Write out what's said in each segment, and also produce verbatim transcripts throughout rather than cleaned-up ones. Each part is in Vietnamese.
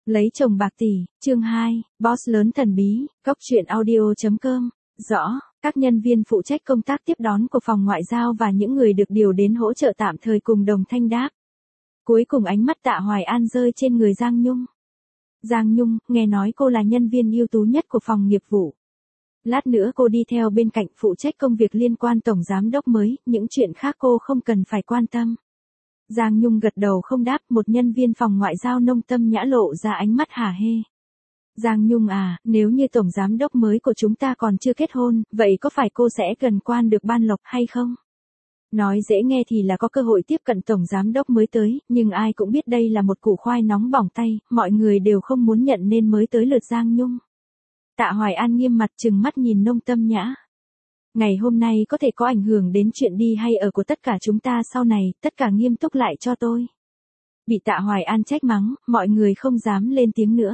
Lấy chồng bạc tỷ, chương hai, boss lớn thần bí, góc truyện audio.com, rõ, các nhân viên phụ trách công tác tiếp đón của phòng ngoại giao và những người được điều đến hỗ trợ tạm thời cùng đồng thanh đáp. Cuối cùng ánh mắt Tạ Hoài An rơi trên người Giang Nhung. Giang Nhung, nghe nói cô là nhân viên ưu tú nhất của phòng nghiệp vụ. Lát nữa cô đi theo bên cạnh phụ trách công việc liên quan tổng giám đốc mới, những chuyện khác cô không cần phải quan tâm. Giang Nhung gật đầu không đáp, một nhân viên phòng ngoại giao nông tâm nhã lộ ra ánh mắt hả hê. Giang Nhung à, nếu như tổng giám đốc mới của chúng ta còn chưa kết hôn, vậy có phải cô sẽ gần quan được ban lộc hay không? Nói dễ nghe thì là có cơ hội tiếp cận tổng giám đốc mới tới, nhưng ai cũng biết đây là một củ khoai nóng bỏng tay, mọi người đều không muốn nhận nên mới tới lượt Giang Nhung. Tạ Hoài An nghiêm mặt trừng mắt nhìn nông tâm nhã. Ngày hôm nay có thể có ảnh hưởng đến chuyện đi hay ở của tất cả chúng ta sau này, tất cả nghiêm túc lại cho tôi. Bị Tạ Hoài An trách mắng, mọi người không dám lên tiếng nữa.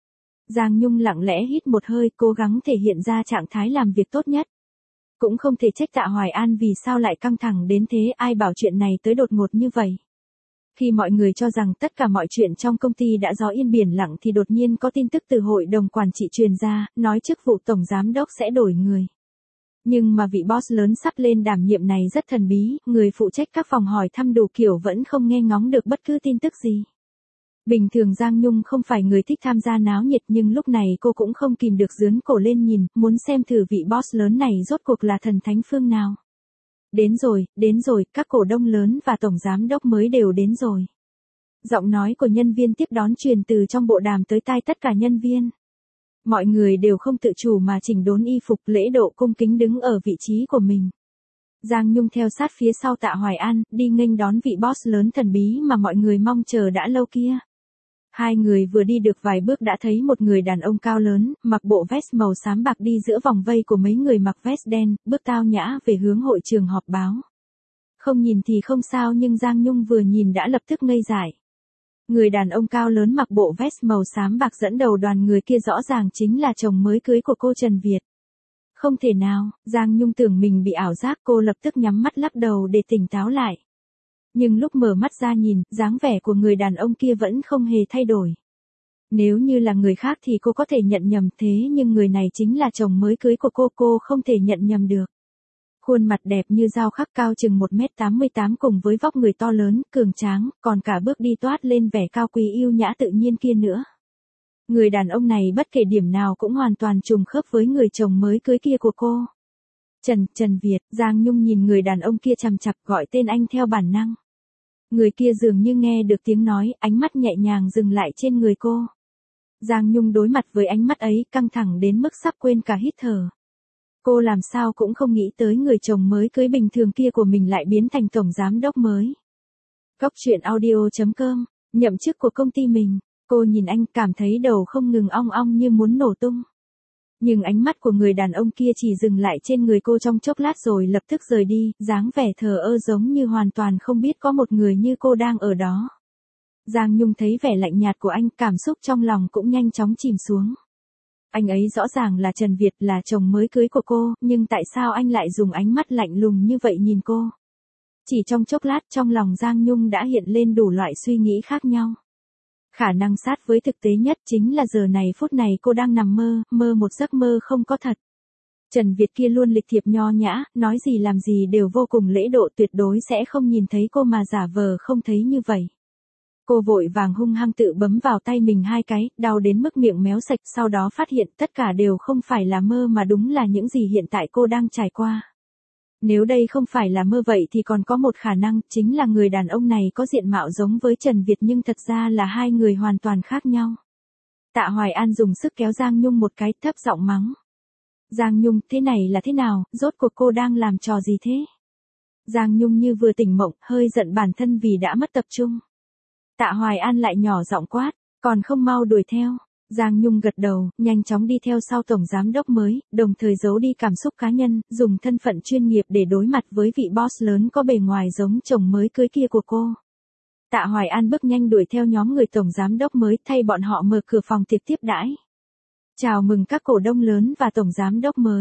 Giang Nhung lặng lẽ hít một hơi, cố gắng thể hiện ra trạng thái làm việc tốt nhất. Cũng không thể trách Tạ Hoài An vì sao lại căng thẳng đến thế, ai bảo chuyện này tới đột ngột như vậy. Khi mọi người cho rằng tất cả mọi chuyện trong công ty đã gió yên biển lặng thì đột nhiên có tin tức từ hội đồng quản trị truyền ra, nói chức vụ tổng giám đốc sẽ đổi người. Nhưng mà vị boss lớn sắp lên đảm nhiệm này rất thần bí, người phụ trách các phòng hỏi thăm đủ kiểu vẫn không nghe ngóng được bất cứ tin tức gì. Bình thường Giang Nhung không phải người thích tham gia náo nhiệt nhưng lúc này cô cũng không kìm được dướn cổ lên nhìn, muốn xem thử vị boss lớn này rốt cuộc là thần thánh phương nào. Đến rồi, đến rồi, các cổ đông lớn và tổng giám đốc mới đều đến rồi. Giọng nói của nhân viên tiếp đón truyền từ trong bộ đàm tới tai tất cả nhân viên. Mọi người đều không tự chủ mà chỉnh đốn y phục lễ độ cung kính đứng ở vị trí của mình. Giang Nhung theo sát phía sau Tạ Hoài An, đi nghênh đón vị boss lớn thần bí mà mọi người mong chờ đã lâu kia. Hai người vừa đi được vài bước đã thấy một người đàn ông cao lớn, mặc bộ vest màu xám bạc đi giữa vòng vây của mấy người mặc vest đen, bước tao nhã về hướng hội trường họp báo. Không nhìn thì không sao nhưng Giang Nhung vừa nhìn đã lập tức ngây dại. Người đàn ông cao lớn mặc bộ vest màu xám bạc dẫn đầu đoàn người kia rõ ràng chính là chồng mới cưới của cô Trần Việt. Không thể nào, Giang Nhung tưởng mình bị ảo giác, cô lập tức nhắm mắt lắc đầu để tỉnh táo lại. Nhưng lúc mở mắt ra nhìn, dáng vẻ của người đàn ông kia vẫn không hề thay đổi. Nếu như là người khác thì cô có thể nhận nhầm thế nhưng người này chính là chồng mới cưới của cô, cô không thể nhận nhầm được. Khuôn mặt đẹp như dao khắc, cao chừng một mét tám mươi tám cùng với vóc người to lớn, cường tráng, còn cả bước đi toát lên vẻ cao quý yêu nhã tự nhiên kia nữa. Người đàn ông này bất kể điểm nào cũng hoàn toàn trùng khớp với người chồng mới cưới kia của cô. Trần, Trần Việt, Giang Nhung nhìn người đàn ông kia chằm chằm gọi tên anh theo bản năng. Người kia dường như nghe được tiếng nói, ánh mắt nhẹ nhàng dừng lại trên người cô. Giang Nhung đối mặt với ánh mắt ấy căng thẳng đến mức sắp quên cả hít thở. Cô làm sao cũng không nghĩ tới người chồng mới cưới bình thường kia của mình lại biến thành tổng giám đốc mới. Góc truyện audio.com, nhậm chức của công ty mình, cô nhìn anh cảm thấy đầu không ngừng ong ong như muốn nổ tung. Nhưng ánh mắt của người đàn ông kia chỉ dừng lại trên người cô trong chốc lát rồi lập tức rời đi, dáng vẻ thờ ơ giống như hoàn toàn không biết có một người như cô đang ở đó. Giang Nhung thấy vẻ lạnh nhạt của anh, cảm xúc trong lòng cũng nhanh chóng chìm xuống. Anh ấy rõ ràng là Trần Việt, là chồng mới cưới của cô, nhưng tại sao anh lại dùng ánh mắt lạnh lùng như vậy nhìn cô? Chỉ trong chốc lát trong lòng Giang Nhung đã hiện lên đủ loại suy nghĩ khác nhau. Khả năng sát với thực tế nhất chính là giờ này phút này cô đang nằm mơ, mơ một giấc mơ không có thật. Trần Việt kia luôn lịch thiệp nho nhã, nói gì làm gì đều vô cùng lễ độ, tuyệt đối sẽ không nhìn thấy cô mà giả vờ không thấy như vậy. Cô vội vàng hung hăng tự bấm vào tay mình hai cái, đau đến mức miệng méo sạch, sau đó phát hiện tất cả đều không phải là mơ mà đúng là những gì hiện tại cô đang trải qua. Nếu đây không phải là mơ vậy thì còn có một khả năng, chính là người đàn ông này có diện mạo giống với Trần Việt nhưng thật ra là hai người hoàn toàn khác nhau. Tạ Hoài An dùng sức kéo Giang Nhung một cái, thấp giọng mắng. Giang Nhung, thế này là thế nào, rốt cuộc cô đang làm trò gì thế? Giang Nhung như vừa tỉnh mộng, hơi giận bản thân vì đã mất tập trung. Tạ Hoài An lại nhỏ giọng quát, còn không mau đuổi theo. Giang Nhung gật đầu, nhanh chóng đi theo sau tổng giám đốc mới, đồng thời giấu đi cảm xúc cá nhân, dùng thân phận chuyên nghiệp để đối mặt với vị boss lớn có bề ngoài giống chồng mới cưới kia của cô. Tạ Hoài An bước nhanh đuổi theo nhóm người tổng giám đốc mới, thay bọn họ mở cửa phòng tiệc tiếp đãi. Chào mừng các cổ đông lớn và tổng giám đốc mới.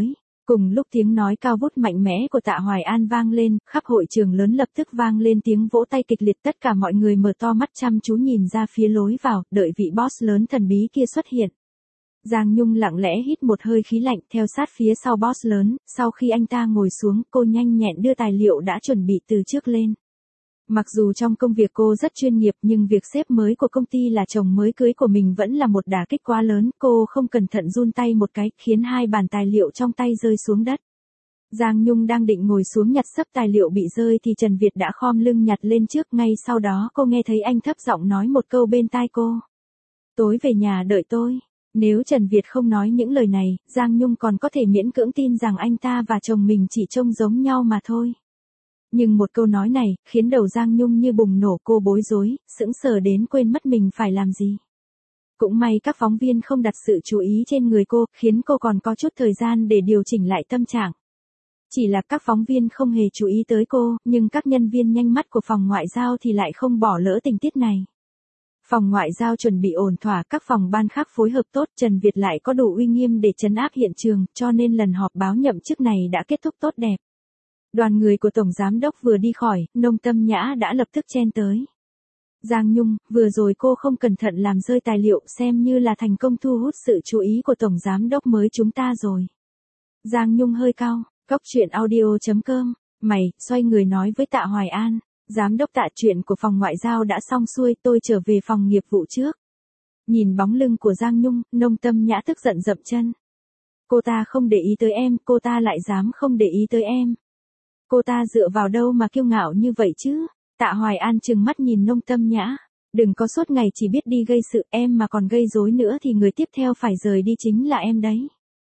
Cùng lúc tiếng nói cao vút mạnh mẽ của Tạ Hoài An vang lên, khắp hội trường lớn lập tức vang lên tiếng vỗ tay kịch liệt, tất cả mọi người mở to mắt chăm chú nhìn ra phía lối vào, đợi vị boss lớn thần bí kia xuất hiện. Giang Nhung lặng lẽ hít một hơi khí lạnh theo sát phía sau boss lớn, sau khi anh ta ngồi xuống cô nhanh nhẹn đưa tài liệu đã chuẩn bị từ trước lên. Mặc dù trong công việc cô rất chuyên nghiệp nhưng việc sếp mới của công ty là chồng mới cưới của mình vẫn là một đả kích quá lớn, cô không cẩn thận run tay một cái khiến hai bàn tài liệu trong tay rơi xuống đất. Giang Nhung đang định ngồi xuống nhặt xấp tài liệu bị rơi thì Trần Việt đã khom lưng nhặt lên trước, ngay sau đó cô nghe thấy anh thấp giọng nói một câu bên tai cô. Tối về nhà đợi tôi. Nếu Trần Việt không nói những lời này, Giang Nhung còn có thể miễn cưỡng tin rằng anh ta và chồng mình chỉ trông giống nhau mà thôi. Nhưng một câu nói này, khiến đầu Giang Nhung như bùng nổ, cô bối rối, sững sờ đến quên mất mình phải làm gì. Cũng may các phóng viên không đặt sự chú ý trên người cô, khiến cô còn có chút thời gian để điều chỉnh lại tâm trạng. Chỉ là các phóng viên không hề chú ý tới cô, nhưng các nhân viên nhanh mắt của phòng ngoại giao thì lại không bỏ lỡ tình tiết này. Phòng ngoại giao chuẩn bị ổn thỏa, các phòng ban khác phối hợp tốt, Trần Việt lại có đủ uy nghiêm để trấn áp hiện trường, cho nên lần họp báo nhậm chức này đã kết thúc tốt đẹp. Đoàn người của Tổng Giám Đốc vừa đi khỏi, Nông Tâm Nhã đã lập tức chen tới. Giang Nhung, vừa rồi cô không cẩn thận làm rơi tài liệu, xem như là thành công thu hút sự chú ý của Tổng Giám Đốc mới chúng ta rồi. Giang Nhung hơi cau, Cóc Truyện Audio chấm com, mày, xoay người nói với Tạ Hoài An. Giám đốc Tạ, chuyện của phòng ngoại giao đã xong xuôi, tôi trở về phòng nghiệp vụ trước. Nhìn bóng lưng của Giang Nhung, Nông Tâm Nhã tức giận dậm chân. Cô ta không để ý tới em, cô ta lại dám không để ý tới em. Cô ta dựa vào đâu mà kiêu ngạo như vậy chứ? Tạ Hoài An trừng mắt nhìn Nông Tâm Nhã. Đừng có suốt ngày chỉ biết đi gây sự, em mà còn gây rối nữa thì người tiếp theo phải rời đi chính là em đấy.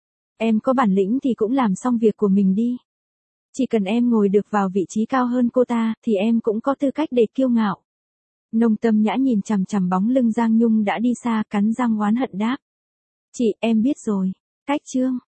Em có bản lĩnh thì cũng làm xong việc của mình đi. Chỉ cần em ngồi được vào vị trí cao hơn cô ta, thì em cũng có tư cách để kiêu ngạo. Nông Tâm Nhã nhìn chằm chằm bóng lưng Giang Nhung đã đi xa, cắn răng oán hận đáp. Chị, em biết rồi. Cách chương.